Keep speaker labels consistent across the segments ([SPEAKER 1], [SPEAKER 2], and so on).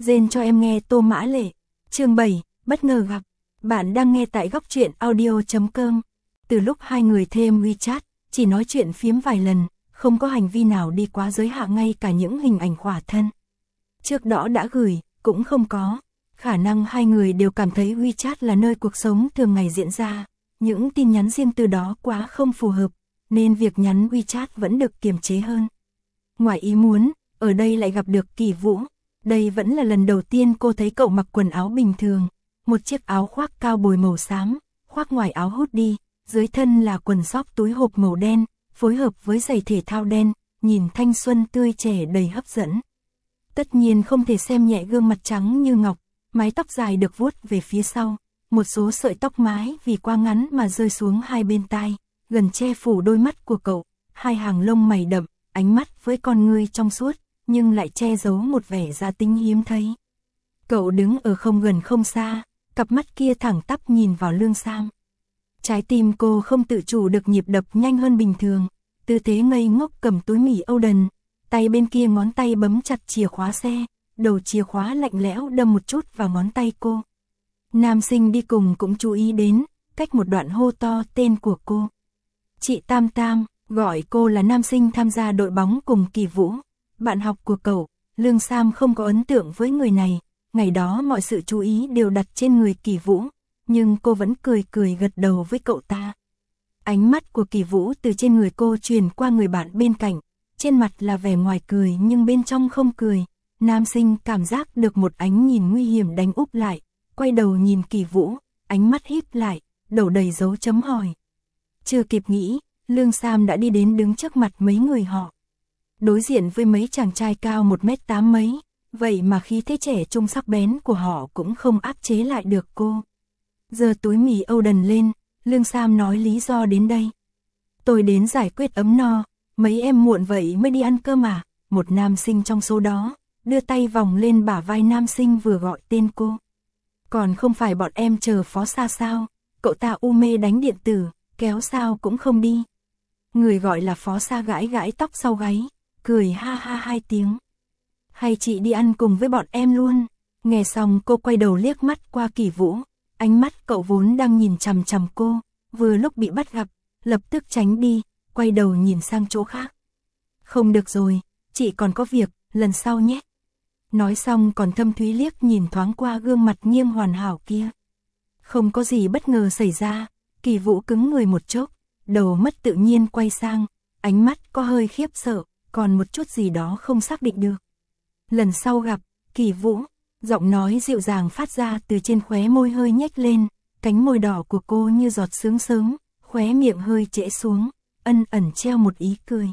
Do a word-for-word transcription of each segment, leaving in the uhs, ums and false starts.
[SPEAKER 1] Rên cho em nghe Tô Mã Lệ. Chương bảy, bất ngờ gặp. Bạn đang nghe tại góc truyện audio chấm com. Từ lúc hai người thêm WeChat, chỉ nói chuyện phiếm vài lần, không có hành vi nào đi quá giới hạn, ngay cả những hình ảnh khỏa thân trước đó đã gửi, cũng không có. Khả năng hai người đều cảm thấy WeChat là nơi cuộc sống thường ngày diễn ra, những tin nhắn riêng từ đó quá không phù hợp, nên việc nhắn WeChat vẫn được kiềm chế hơn. Ngoài ý muốn, ở đây lại gặp được Kỳ Vũ. Đây vẫn là lần đầu tiên cô thấy cậu mặc quần áo bình thường, một chiếc áo khoác cao bồi màu xám, khoác ngoài áo hoodie, dưới thân là quần sóc túi hộp màu đen, phối hợp với giày thể thao đen, nhìn thanh xuân tươi trẻ đầy hấp dẫn. Tất nhiên không thể xem nhẹ gương mặt trắng như ngọc, mái tóc dài được vuốt về phía sau, một số sợi tóc mái vì quá ngắn mà rơi xuống hai bên tai, gần che phủ đôi mắt của cậu, hai hàng lông mày đậm, ánh mắt với con ngươi trong suốt, nhưng lại che giấu một vẻ gia tính hiếm thấy. Cậu đứng ở không gần không xa, cặp mắt kia thẳng tắp nhìn vào Lương Sam. Trái tim cô không tự chủ được nhịp đập nhanh hơn bình thường, tư thế ngây ngốc cầm túi mì Oden, tay bên kia ngón tay bấm chặt chìa khóa xe, đầu chìa khóa lạnh lẽo đâm một chút vào ngón tay cô. Nam sinh đi cùng cũng chú ý đến, cách một đoạn hô to tên của cô. Chị Tam Tam, gọi cô là nam sinh tham gia đội bóng cùng Kỳ Vũ, bạn học của cậu. Lương Sam không có ấn tượng với người này, ngày đó mọi sự chú ý đều đặt trên người Kỳ Vũ, nhưng cô vẫn cười cười gật đầu với cậu ta. Ánh mắt của Kỳ Vũ từ trên người cô truyền qua người bạn bên cạnh, trên mặt là vẻ ngoài cười nhưng bên trong không cười. Nam sinh cảm giác được một ánh nhìn nguy hiểm đánh úp lại, quay đầu nhìn Kỳ Vũ, ánh mắt híp lại, đầu đầy dấu chấm hỏi. Chưa kịp nghĩ, Lương Sam đã đi đến đứng trước mặt mấy người họ. Đối diện với mấy chàng trai cao một mét tám mấy, vậy mà khí thế trẻ trung sắc bén của họ cũng không áp chế lại được cô. Giơ túi mì Oden lên, Lương Sam nói lý do đến đây. Tôi đến giải quyết ấm no, mấy em muộn vậy mới đi ăn cơm à? Một nam sinh trong số đó đưa tay vòng lên bả vai nam sinh vừa gọi tên cô. Còn không phải bọn em chờ Phó Sa sao? Cậu ta u mê đánh điện tử, kéo sao cũng không đi. Người gọi là Phó Sa gãi gãi tóc sau gáy, cười ha ha hai tiếng. Hay chị đi ăn cùng với bọn em luôn? Nghe xong cô quay đầu liếc mắt qua Kỳ Vũ, ánh mắt cậu vốn đang nhìn chằm chằm cô, vừa lúc bị bắt gặp, lập tức tránh đi, quay đầu nhìn sang chỗ khác. Không được rồi, chị còn có việc, lần sau nhé. Nói xong còn thâm thúy liếc nhìn thoáng qua gương mặt nghiêng hoàn hảo kia. Không có gì bất ngờ xảy ra, Kỳ Vũ cứng người một chốc, đầu mất tự nhiên quay sang, ánh mắt có hơi khiếp sợ, còn một chút gì đó không xác định được. Lần sau gặp, Kỳ Vũ, giọng nói dịu dàng phát ra từ trên khóe môi hơi nhếch lên, cánh môi đỏ của cô như giọt sương sớm, khóe miệng hơi trễ xuống, ân ẩn treo một ý cười.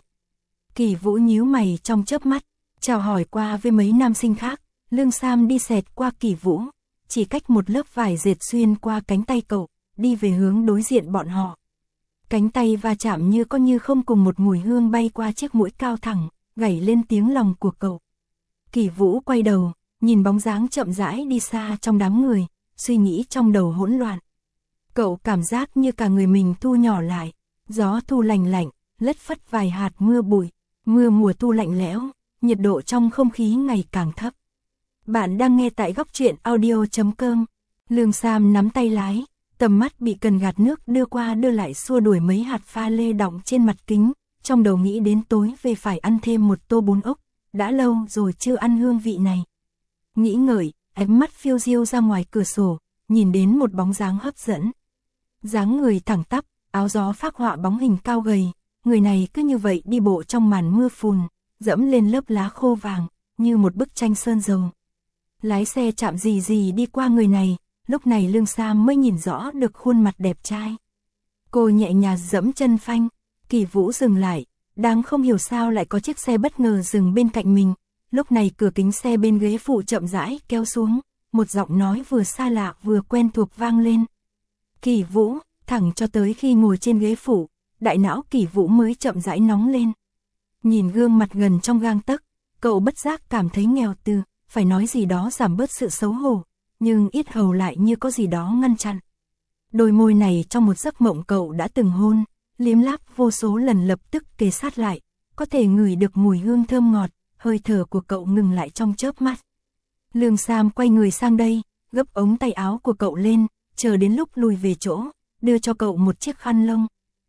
[SPEAKER 1] Kỳ Vũ nhíu mày trong chớp mắt, chào hỏi qua với mấy nam sinh khác, Lương Sam đi xẹt qua Kỳ Vũ, chỉ cách một lớp vải dệt xuyên qua cánh tay cậu, đi về hướng đối diện bọn họ. Cánh tay va chạm như có như không, cùng một mùi hương bay qua chiếc mũi cao thẳng, gảy lên tiếng lòng của cậu. Kỳ Vũ quay đầu, nhìn bóng dáng chậm rãi đi xa trong đám người, suy nghĩ trong đầu hỗn loạn. Cậu cảm giác như cả người mình thu nhỏ lại, gió thu lành lạnh, lất phất vài hạt mưa bụi, mưa mùa thu lạnh lẽo, nhiệt độ trong không khí ngày càng thấp. Bạn đang nghe tại góc truyện audio chấm com. Lương Sam nắm tay lái, tầm mắt bị cần gạt nước đưa qua đưa lại xua đuổi mấy hạt pha lê đọng trên mặt kính, trong đầu nghĩ đến tối về phải ăn thêm một tô bún ốc, đã lâu rồi chưa ăn hương vị này. Nghĩ ngợi, ánh mắt phiêu diêu ra ngoài cửa sổ, nhìn đến một bóng dáng hấp dẫn. Dáng người thẳng tắp, áo gió phác họa bóng hình cao gầy, người này cứ như vậy đi bộ trong màn mưa phùn, dẫm lên lớp lá khô vàng, như một bức tranh sơn dầu. Lái xe chạm gì gì đi qua người này, lúc này Lương Sam mới nhìn rõ được khuôn mặt đẹp trai. Cô nhẹ nhàng dẫm chân phanh, Kỳ Vũ dừng lại, đang không hiểu sao lại có chiếc xe bất ngờ dừng bên cạnh mình. Lúc này cửa kính xe bên ghế phụ chậm rãi kéo xuống, một giọng nói vừa xa lạ vừa quen thuộc vang lên. Kỳ Vũ, thẳng cho tới khi ngồi trên ghế phụ, đại não Kỳ Vũ mới chậm rãi nóng lên. Nhìn gương mặt gần trong gang tấc, cậu bất giác cảm thấy nghèo từ, phải nói gì đó giảm bớt sự xấu hổ, nhưng yết hầu lại như có gì đó ngăn chặn. Đôi môi này trong một giấc mộng cậu đã từng hôn, liếm láp vô số lần lập tức kề sát lại, có thể ngửi được mùi hương thơm ngọt, hơi thở của cậu ngừng lại trong chớp mắt. Lương Sam quay người sang đây, gấp ống tay áo của cậu lên, chờ đến lúc lùi về chỗ, đưa cho cậu một chiếc khăn lông.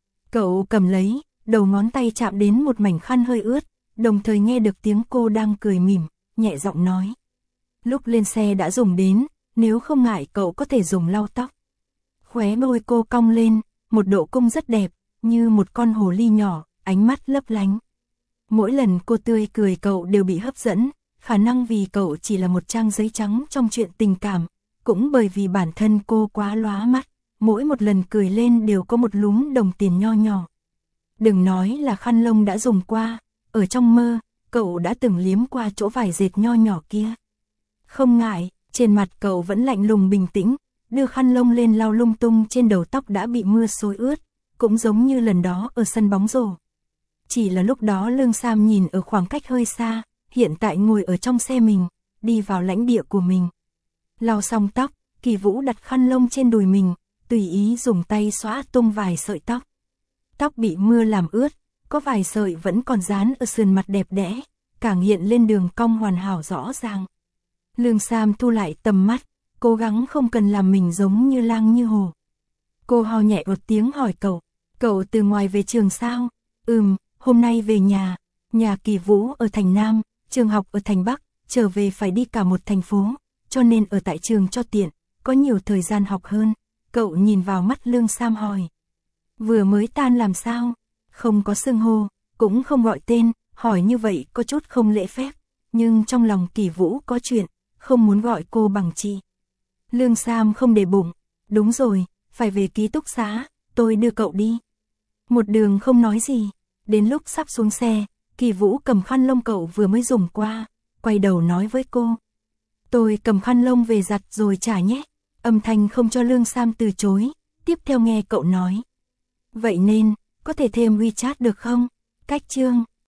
[SPEAKER 1] Cậu cầm lấy, đầu ngón tay chạm đến một mảnh khăn hơi ướt, đồng thời nghe được tiếng cô đang cười mỉm, nhẹ giọng nói. Lúc lên xe đã dùng đến, nếu không ngại cậu có thể dùng lau tóc. Khóe môi cô cong lên, một độ cung rất đẹp, như một con hồ ly nhỏ, ánh mắt lấp lánh. Mỗi lần cô tươi cười cậu đều bị hấp dẫn, khả năng vì cậu chỉ là một trang giấy trắng trong chuyện tình cảm, cũng bởi vì bản thân cô quá lóa mắt, mỗi một lần cười lên đều có một lúm đồng tiền nho nhỏ. Đừng nói là khăn lông đã dùng qua, ở trong mơ, cậu đã từng liếm qua chỗ vải dệt nho nhỏ kia. Không ngại, trên mặt cậu vẫn lạnh lùng bình tĩnh, đưa khăn lông lên lau lung tung trên đầu tóc đã bị mưa xối ướt, cũng giống như lần đó ở sân bóng rổ. Chỉ là lúc đó Lương Sam nhìn ở khoảng cách hơi xa, hiện tại ngồi ở trong xe mình, đi vào lãnh địa của mình. Lau xong tóc, Kỳ Vũ đặt khăn lông trên đùi mình, tùy ý dùng tay xóa tung vài sợi tóc. Tóc bị mưa làm ướt, có vài sợi vẫn còn dán ở sườn mặt đẹp đẽ, càng hiện lên đường cong hoàn hảo rõ ràng. Lương Sam thu lại tầm mắt, cố gắng không cần làm mình giống như lang như hổ. Cô ho nhẹ một tiếng hỏi cậu, cậu từ ngoài về trường sao? Ừm, hôm nay về nhà, nhà Kỳ Vũ ở thành Nam, trường học ở thành Bắc, trở về phải đi cả một thành phố, cho nên ở tại trường cho tiện, có nhiều thời gian học hơn. Cậu nhìn vào mắt Lương Sam hỏi. Vừa mới tan làm sao? Không có xưng hô, cũng không gọi tên, hỏi như vậy có chút không lễ phép, nhưng trong lòng Kỳ Vũ có chuyện, không muốn gọi cô bằng chị. Lương Sam không để bụng, đúng rồi, phải về ký túc xá, tôi đưa cậu đi. Một đường không nói gì, đến lúc sắp xuống xe, Kỳ Vũ cầm khăn lông cậu vừa mới dùng qua, quay đầu nói với cô. Tôi cầm khăn lông về giặt rồi trả nhé. Âm thanh không cho Lương Sam từ chối, tiếp theo nghe cậu nói. Vậy nên, có thể thêm WeChat được không? Cách chương,